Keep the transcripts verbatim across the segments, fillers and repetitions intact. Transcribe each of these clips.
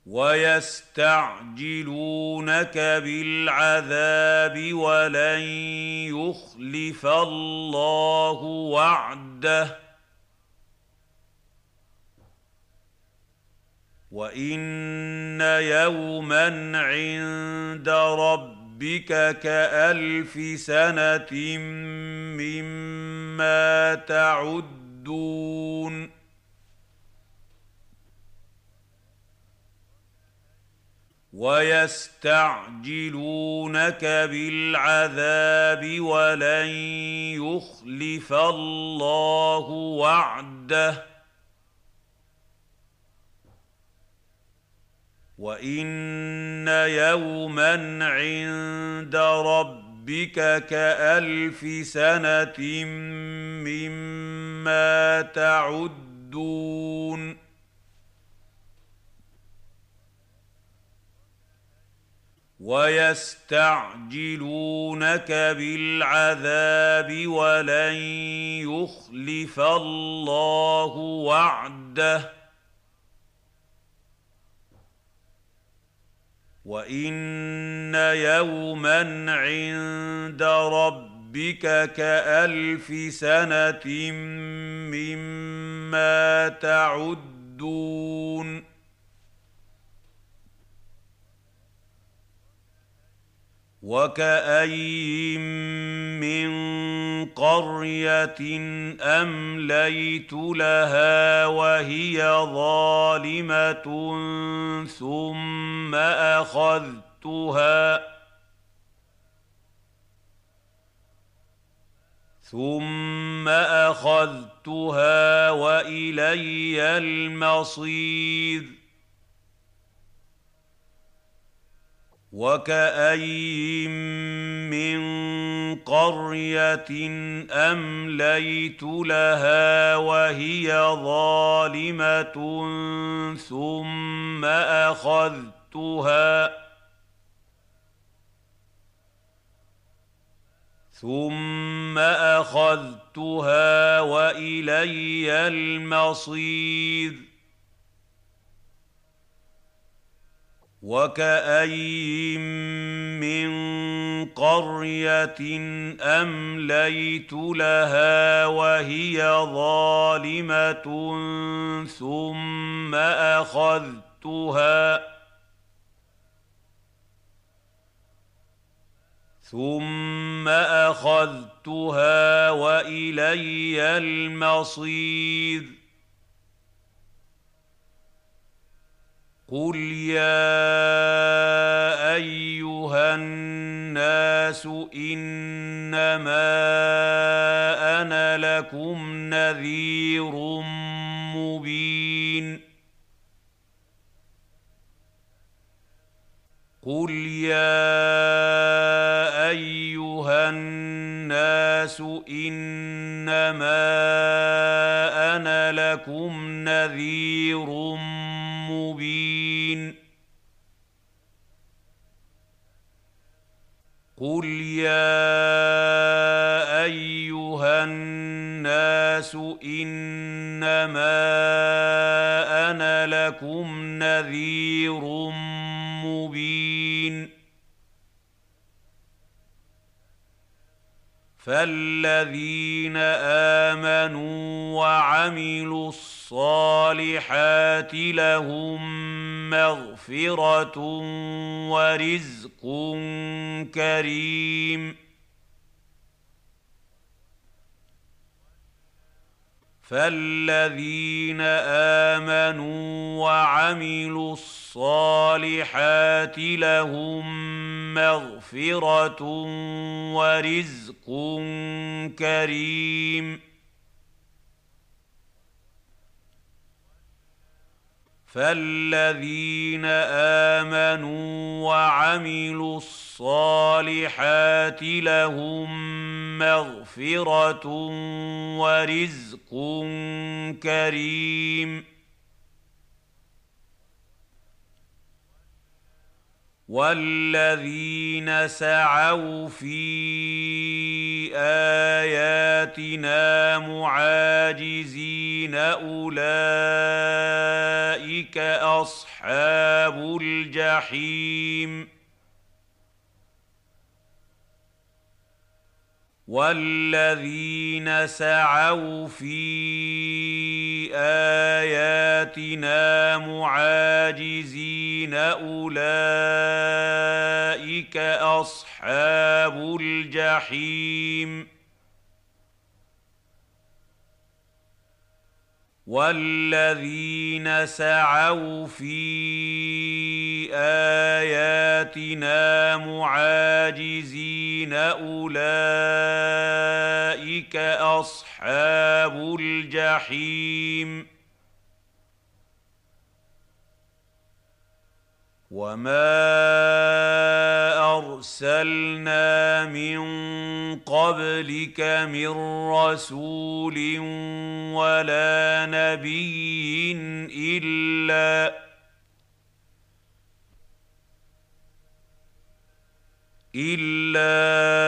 ويستعجلونك بالعذاب ولن يخلف الله وعده وإن يوما عند ربك كألف سنة مما تعدون ويستعجلونك بالعذاب ولن يخلف الله وعده وإن يوما عند ربك كألف سنة مما تعدون ويستعجلونك بالعذاب ولن يخلف الله وعده وإن يوما عند ربك كألف سنة مما تعدون وكأين من قرية أمليت لها وهي ظالمة ثم أخذتها ثم أخذتها وإلي المصير وكأين من قرية أمليت لها وهي ظالمة ثم أخذتها ثم أخذتها وإلي المصير وكأين من قرية أمليت لها وهي ظالمة ثم أخذتها ثم أخذتها وإلي المصير قل يا أيها الناس إنما أنا لكم نذير مبين قل يا أيها الناس إنما أنا لكم نذير مبين قل يا أيها الناس إنما أنا لكم نذير مبين فالذين آمنوا وعملوا الصالحات لهم مغفرة ورزق كريم فالذين آمنوا وعملوا الصالحات لهم مغفرة ورزق كريم فالذين آمنوا وعملوا الصالحات لهم مغفرة ورزق كريم والذين سعوا في آياتنا معاجزين أولئك أصحاب الجحيم والذين سعوا في آياتنا معاجزين أولئك أصحاب الجحيم والذين سعوا في آياتنا معاجزين أولئك أصحاب الجحيم وما أرسلنا من قبلك من رسول ولا نبي إلا إلا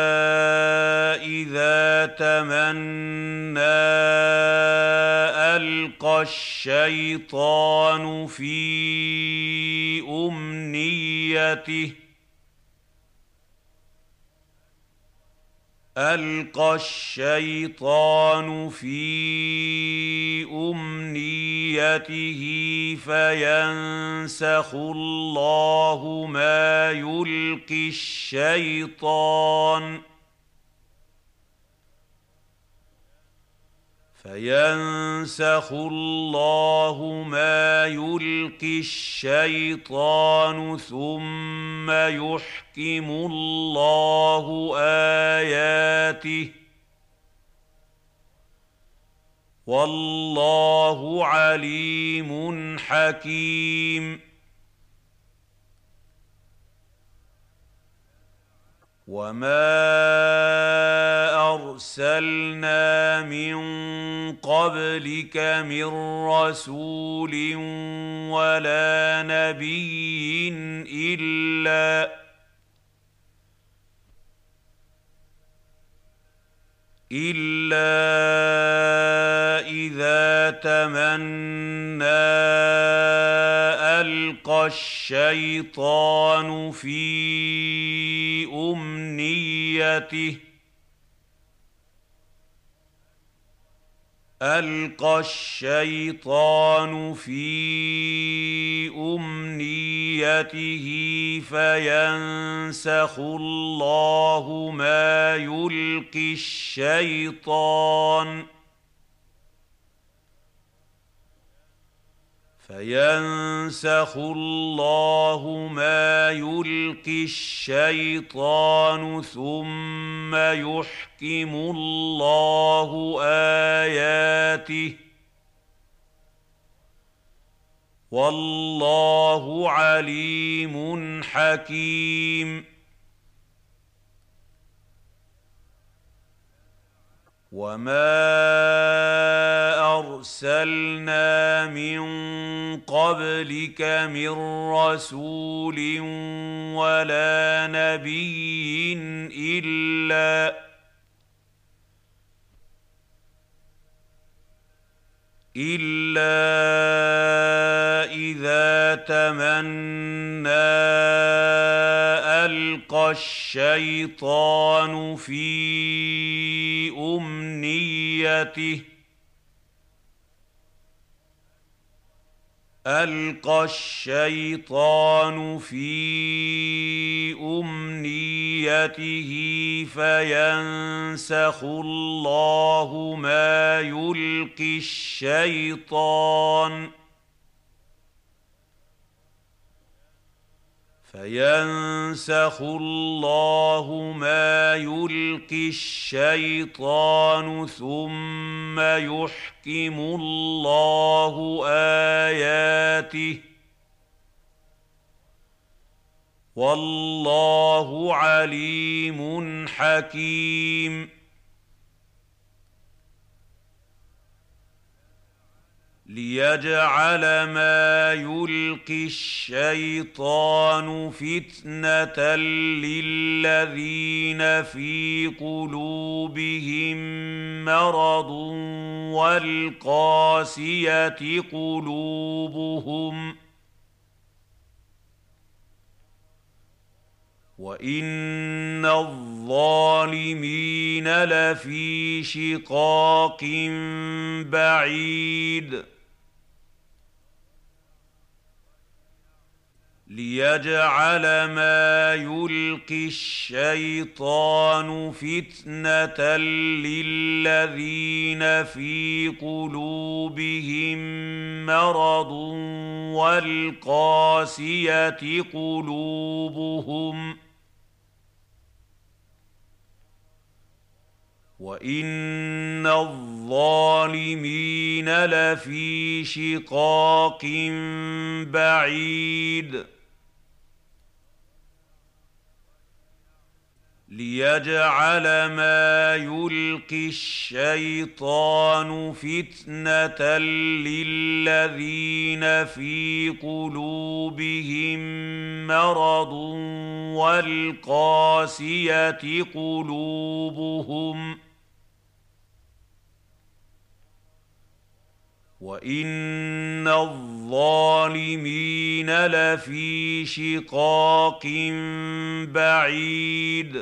إذا تمنى ألقى الشيطان في أمنيته ألقى الشيطان في أمنيته فينسخ الله ما يلقي الشيطان فينسخ الله ما يلقي الشيطان ثم يحكم الله آياته والله عليم حكيم وما أرسلنا من قبلك من رسول ولا نبي إلا إلا إذا تمنى ألقى الشيطان في أمنيته ألقى الشيطان في أمنيته فينسخ الله ما يلقي الشيطان فينسخ الله ما يلقي الشيطان ثم يحكم الله آياته والله عليم حكيم وما أرسلنا من قبلك من رسول ولا نبي إلا إلا إذا تمنى ألقى الشيطان في أمنيته ألقى الشيطان في أمنيته فينسخ الله ما يلقي الشيطان فينسخ الله ما يلقي الشيطان ثم يحكم الله آياته والله عليم حكيم ليجعل ما يلقي الشيطان فتنة للذين في قلوبهم مرض والقاسية قلوبهم وإن الظالمين لفي شقاق بعيد ليجعل ما يلقي الشيطان فتنة للذين في قلوبهم مرض والقاسية قلوبهم وإن الظالمين لفي شقاق بعيد ليجعل ما يلقي الشيطان فتنة للذين في قلوبهم مرض والقاسية قلوبهم وإن الظالمين لفي شقاق بعيد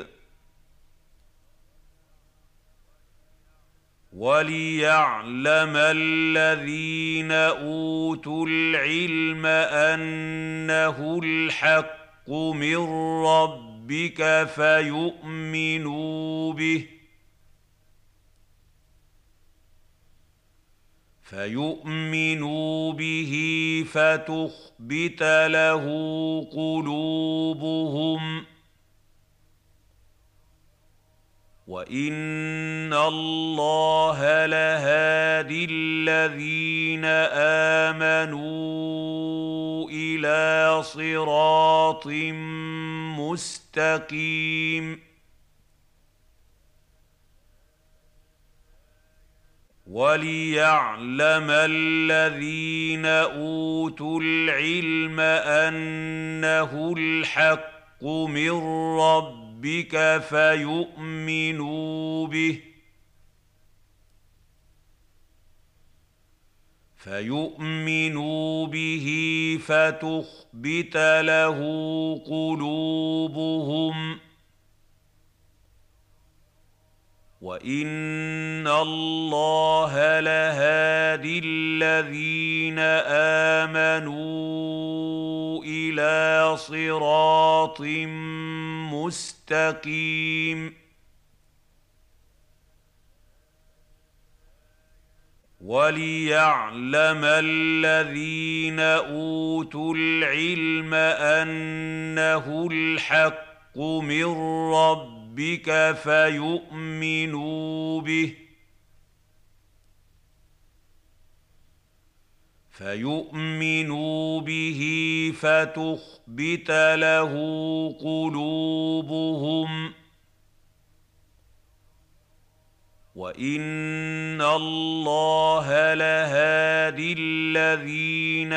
وليعلم الذين أوتوا العلم أنه الحق من ربك فيؤمنوا به فيؤمنوا به فتخبت له قلوبهم وإن الله لهادي الذين آمنوا إلى صراط مستقيم وليعلم الذين أوتوا العلم أنه الحق من ربك فيؤمنوا به فيؤمنوا به فتخبت له قلوبهم وإن الله لهادي الذين آمنوا إلى صراط مستقيم وليعلم الذين أوتوا العلم أنه الحق من ربك بك فيؤمنوا به فيؤمنوا به فتخبت له قلوبهم وإن الله لهادي الذين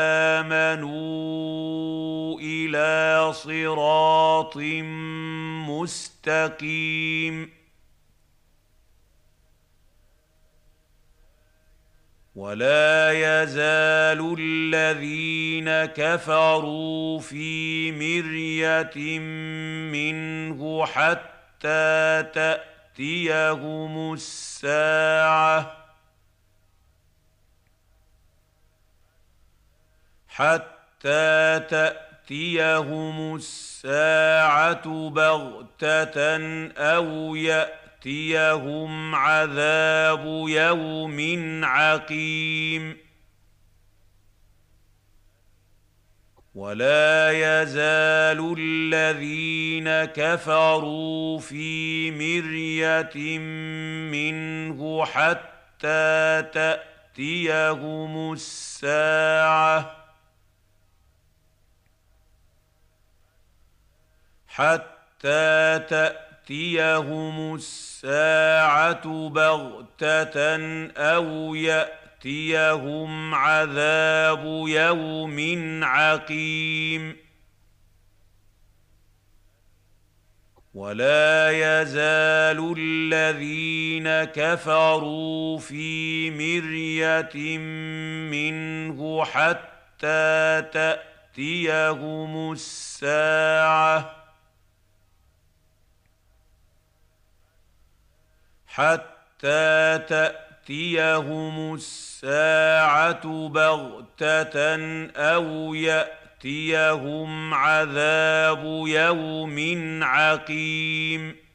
آمنوا إلى صراط مستقيم ولا يزال الذين كفروا في مرية منه حتى تأتيهم الساعة حتى تأتيهم الساعة بغتة أو يأتيهم عذاب يوم عقيم ولا يزال الذين كفروا في مرية منه حتى تأتيهم الساعة حتى تأتيهم الساعة بغتة أو يأتيهم ياتيهم عذاب يوم عقيم ولا يزال الذين كفروا في مرية منه حتى تأتيهم الساعة حتى تأتيهم الساعة بغتة أو يأتيهم عذاب يوم عقيم